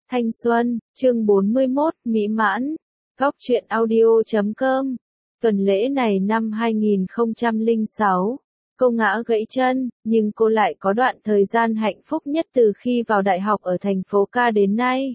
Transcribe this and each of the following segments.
Thanh xuân, chương 41, mỹ mãn. Góc truyện audio.com. Tuần lễ này năm 2006, cô ngã gãy chân, nhưng cô lại có đoạn thời gian hạnh phúc nhất từ khi vào đại học ở thành phố Ca đến nay.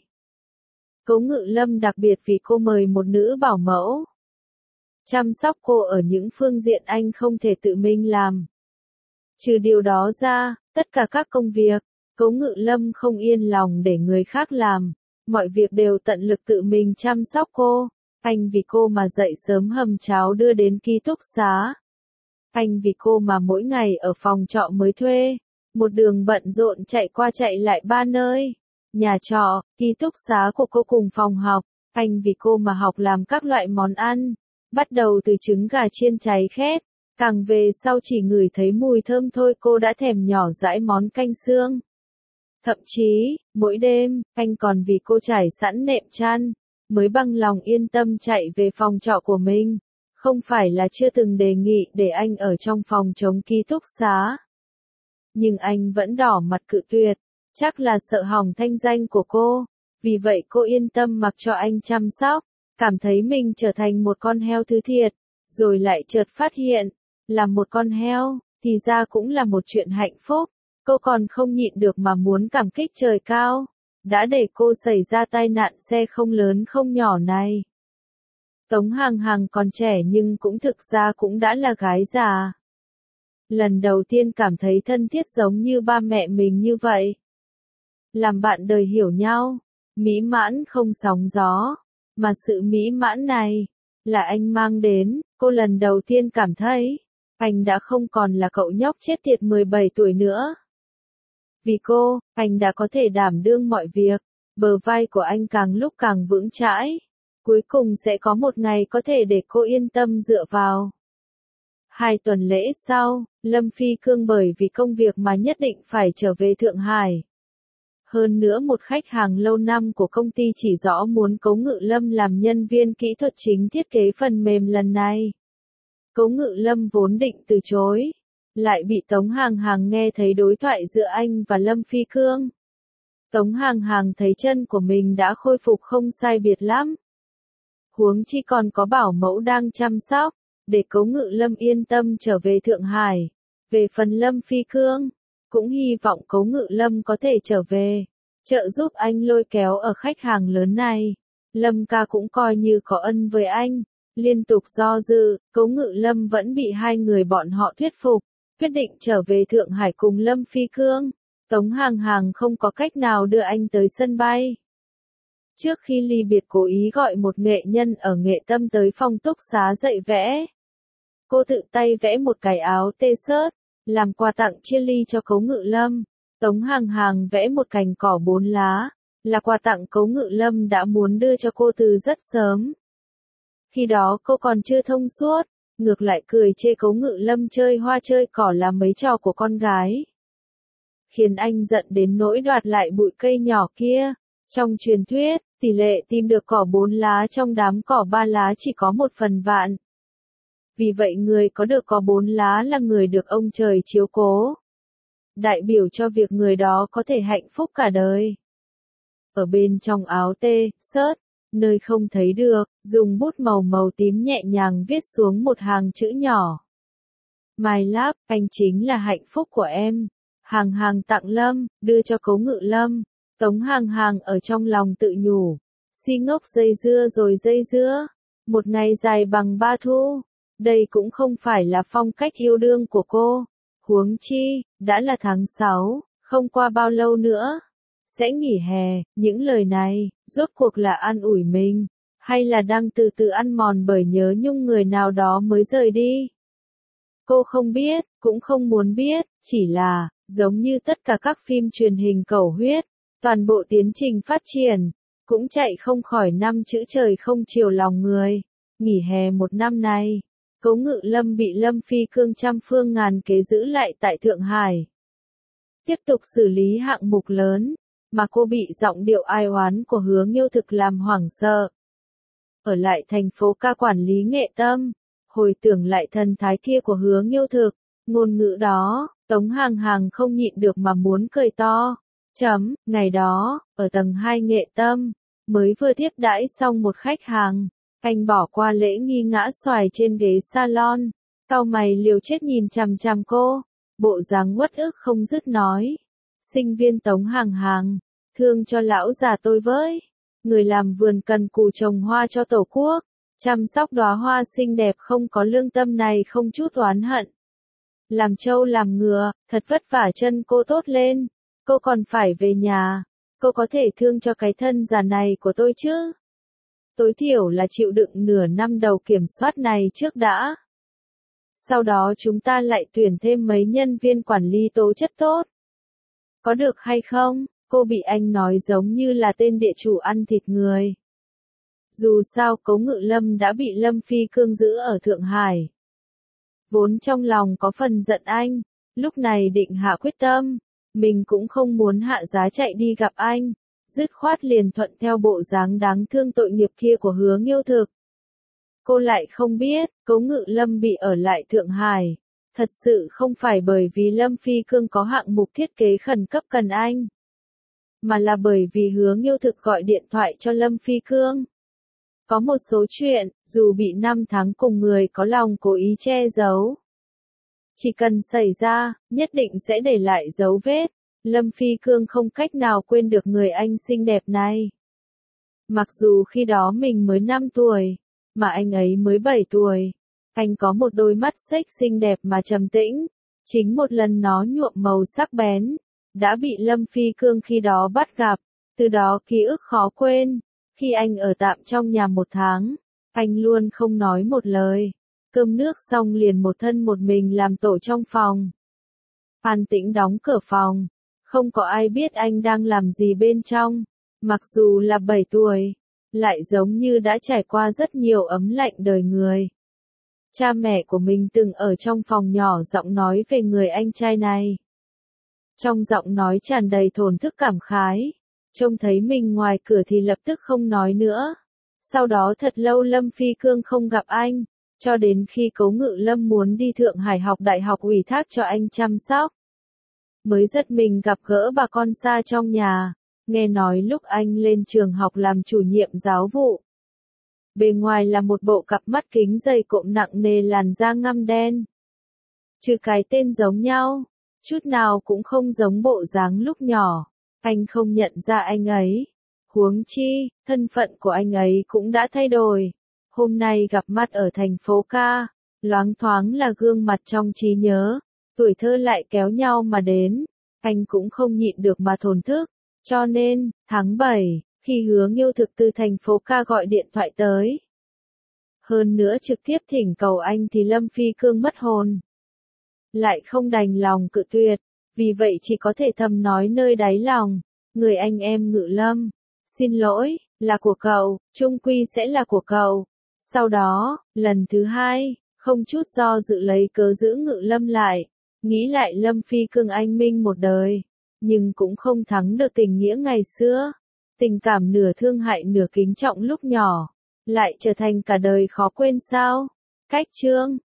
Cố Ngự Lâm đặc biệt vì cô mời một nữ bảo mẫu chăm sóc cô ở những phương diện anh không thể tự mình làm. Trừ điều đó ra, tất cả các công việc, Cố Ngự Lâm không yên lòng để người khác làm, mọi việc đều tận lực tự mình chăm sóc cô. Anh vì cô mà dậy sớm hầm cháo đưa đến ký túc xá. Anh vì cô mà mỗi ngày ở phòng trọ mới thuê, một đường bận rộn chạy qua chạy lại 3 nơi, nhà trọ, ký túc xá của cô cùng phòng học. Anh vì cô mà học làm các loại món ăn, bắt đầu từ trứng gà chiên cháy khét, càng về sau chỉ ngửi thấy mùi thơm thôi cô đã thèm nhỏ dãi món canh xương. Thậm chí, mỗi đêm, anh còn vì cô trải sẵn nệm chăn, mới bằng lòng yên tâm chạy về phòng trọ của mình. Không phải là chưa từng đề nghị để anh ở trong phòng chống ký túc xá. Nhưng anh vẫn đỏ mặt cự tuyệt, chắc là sợ hỏng thanh danh của cô. Vì vậy cô yên tâm mặc cho anh chăm sóc, cảm thấy mình trở thành một con heo thứ thiệt, rồi lại chợt phát hiện, làm một con heo, thì ra cũng là một chuyện hạnh phúc. Cô còn không nhịn được mà muốn cảm kích trời cao, đã để cô xảy ra tai nạn xe không lớn không nhỏ này. Tống Hàng Hàng còn trẻ nhưng cũng thực ra cũng đã là gái già. Lần đầu tiên cảm thấy thân thiết giống như ba mẹ mình như vậy. Làm bạn đời hiểu nhau, mỹ mãn không sóng gió, mà sự mỹ mãn này, là anh mang đến, cô lần đầu tiên cảm thấy, anh đã không còn là cậu nhóc chết tiệt 17 tuổi nữa. Vì cô, anh đã có thể đảm đương mọi việc, bờ vai của anh càng lúc càng vững chãi. Cuối cùng sẽ có một ngày có thể để cô yên tâm dựa vào. 2 tuần lễ sau, Lâm Phi Cương bởi vì công việc mà nhất định phải trở về Thượng Hải. Hơn nữa một khách hàng lâu năm của công ty chỉ rõ muốn Cố Ngự Lâm làm nhân viên kỹ thuật chính thiết kế phần mềm lần này. Cố Ngự Lâm vốn định từ chối, lại bị Tống Hàng Hàng nghe thấy đối thoại giữa anh và Lâm Phi Cương. Tống Hàng Hàng thấy chân của mình đã khôi phục không sai biệt lắm. Huống chi còn có bảo mẫu đang chăm sóc, để Cố Ngự Lâm yên tâm trở về Thượng Hải. Về phần Lâm Phi Cương, cũng hy vọng Cố Ngự Lâm có thể trở về, trợ giúp anh lôi kéo ở khách hàng lớn này. Lâm ca cũng coi như có ân với anh. Liên tục do dự, Cố Ngự Lâm vẫn bị hai người bọn họ thuyết phục, quyết định trở về Thượng Hải cùng Lâm Phi Cương. Tống Hàng Hàng không có cách nào đưa anh tới sân bay. Trước khi ly biệt cố ý gọi một nghệ nhân ở Nghệ Tâm tới phòng túc xá dạy vẽ. Cô tự tay vẽ một cái áo t-shirt, làm quà tặng chia ly cho Cố Ngự Lâm. Tống Hàng Hàng vẽ một cành cỏ 4 lá, là quà tặng Cố Ngự Lâm đã muốn đưa cho cô từ rất sớm. Khi đó cô còn chưa thông suốt, ngược lại cười chê Cố Ngự Lâm chơi hoa chơi cỏ là mấy trò của con gái. Khiến anh giận đến nỗi đoạt lại bụi cây nhỏ kia. Trong truyền thuyết, tỷ lệ tìm được cỏ 4 lá trong đám cỏ 3 lá chỉ có 1 phần vạn. Vì vậy người có được cỏ 4 lá là người được ông trời chiếu cố. Đại biểu cho việc người đó có thể hạnh phúc cả đời. Ở bên trong áo t-shirt, nơi không thấy được, dùng bút màu tím nhẹ nhàng viết xuống một hàng chữ nhỏ. My love, anh chính là hạnh phúc của em. Hàng Hàng tặng Lâm, đưa cho Cố Ngự Lâm. Tống Hàng Hàng ở trong lòng tự nhủ. Si ngốc dây dưa rồi dây dưa. Một ngày dài bằng 3 thu. Đây cũng không phải là phong cách yêu đương của cô. Huống chi, đã là tháng 6, không qua bao lâu nữa sẽ nghỉ hè. Những lời này, rốt cuộc là an ủi mình, hay là đang từ từ ăn mòn bởi nhớ nhung người nào đó mới rời đi? Cô không biết, cũng không muốn biết, chỉ là, giống như tất cả các phim truyền hình cầu huyết, toàn bộ tiến trình phát triển, cũng chạy không khỏi 5 chữ trời không chiều lòng người. Nghỉ hè 1 năm này, Cố Ngự Lâm bị Lâm Phi Cương trăm phương ngàn kế giữ lại tại Thượng Hải. Tiếp tục xử lý hạng mục lớn, mà cô bị giọng điệu ai oán của Hứa Nghiêu Thực làm hoảng sợ. Ở lại thành phố Ca quản lý Nghệ Tâm, hồi tưởng lại thần thái kia của Hứa Nghiêu Thực, ngôn ngữ đó, Tống Hàng Hàng không nhịn được mà muốn cười to. Ngày đó, ở tầng 2 Nghệ Tâm, mới vừa tiếp đãi xong một khách hàng, anh bỏ qua lễ nghi ngã xoài trên ghế salon, cau mày liều chết nhìn chằm chằm cô, bộ dáng uất ức không dứt nói. Sinh viên Tống Hàng Hàng, thương cho lão già tôi với. Người làm vườn cần cù trồng hoa cho tổ quốc, chăm sóc đóa hoa xinh đẹp không có lương tâm này không chút oán hận. Làm trâu làm ngựa, thật vất vả chân cô tốt lên, cô còn phải về nhà, cô có thể thương cho cái thân già này của tôi chứ. Tối thiểu là chịu đựng nửa năm đầu kiểm soát này trước đã. Sau đó chúng ta lại tuyển thêm mấy nhân viên quản lý tố chất tốt. Có được hay không? Cô bị anh nói giống như là tên địa chủ ăn thịt người. Dù sao Cố Ngự Lâm đã bị Lâm Phi Cương giữ ở Thượng Hải. Vốn trong lòng có phần giận anh, lúc này định hạ quyết tâm, mình cũng không muốn hạ giá chạy đi gặp anh, dứt khoát liền thuận theo bộ dáng đáng thương tội nghiệp kia của Hứa Nghiêu Thực. Cô lại không biết, Cố Ngự Lâm bị ở lại Thượng Hải, thật sự không phải bởi vì Lâm Phi Cương có hạng mục thiết kế khẩn cấp cần anh, mà là bởi vì Hứa Nghiêu Thực gọi điện thoại cho Lâm Phi Cương. Có một số chuyện, dù bị 5 tháng cùng người có lòng cố ý che giấu, chỉ cần xảy ra, nhất định sẽ để lại dấu vết. Lâm Phi Cương không cách nào quên được người anh xinh đẹp này. Mặc dù khi đó mình mới 5 tuổi, mà anh ấy mới 7 tuổi. Anh có một đôi mắt xếch xinh đẹp mà trầm tĩnh. Chính một lần nó nhuộm màu sắc bén, đã bị Lâm Phi Cương khi đó bắt gặp. Từ đó ký ức khó quên. Khi anh ở tạm trong nhà 1 tháng, anh luôn không nói một lời. Cơm nước xong liền một thân một mình làm tổ trong phòng. An tĩnh đóng cửa phòng. Không có ai biết anh đang làm gì bên trong. Mặc dù là 7 tuổi, lại giống như đã trải qua rất nhiều ấm lạnh đời người. Cha mẹ của mình từng ở trong phòng nhỏ giọng nói về người anh trai này. Trong giọng nói tràn đầy thổn thức cảm khái. Trông thấy mình ngoài cửa thì lập tức không nói nữa. Sau đó thật lâu Lâm Phi Cương không gặp anh, cho đến khi Cố Ngự Lâm muốn đi Thượng Hải học đại học ủy thác cho anh chăm sóc. Mới giật mình gặp gỡ bà con xa trong nhà, nghe nói lúc anh lên trường học làm chủ nhiệm giáo vụ. Bề ngoài là một bộ cặp mắt kính dày cộm nặng nề làn da ngăm đen. Trừ cái tên giống nhau, chút nào cũng không giống bộ dáng lúc nhỏ, anh không nhận ra anh ấy. Huống chi, thân phận của anh ấy cũng đã thay đổi. Hôm nay gặp mặt ở thành phố ca, loáng thoáng là gương mặt trong trí nhớ, tuổi thơ lại kéo nhau mà đến, anh cũng không nhịn được mà thổn thức. Cho nên, tháng 7, khi Hứa Nghiêu Thực từ thành phố ca gọi điện thoại tới, hơn nữa trực tiếp thỉnh cầu anh thì Lâm Phi Cương mất hồn. Lại không đành lòng cự tuyệt, vì vậy chỉ có thể thầm nói nơi đáy lòng, người anh em Ngự Lâm, xin lỗi, là của cậu, chung quy sẽ là của cậu. Sau đó, lần thứ 2, không chút do dự lấy cớ giữ Ngự Lâm lại, nghĩ lại Lâm Phi Cương anh minh một đời, nhưng cũng không thắng được tình nghĩa ngày xưa. Tình cảm nửa thương hại nửa kính trọng lúc nhỏ, lại trở thành cả đời khó quên sao? Cách chương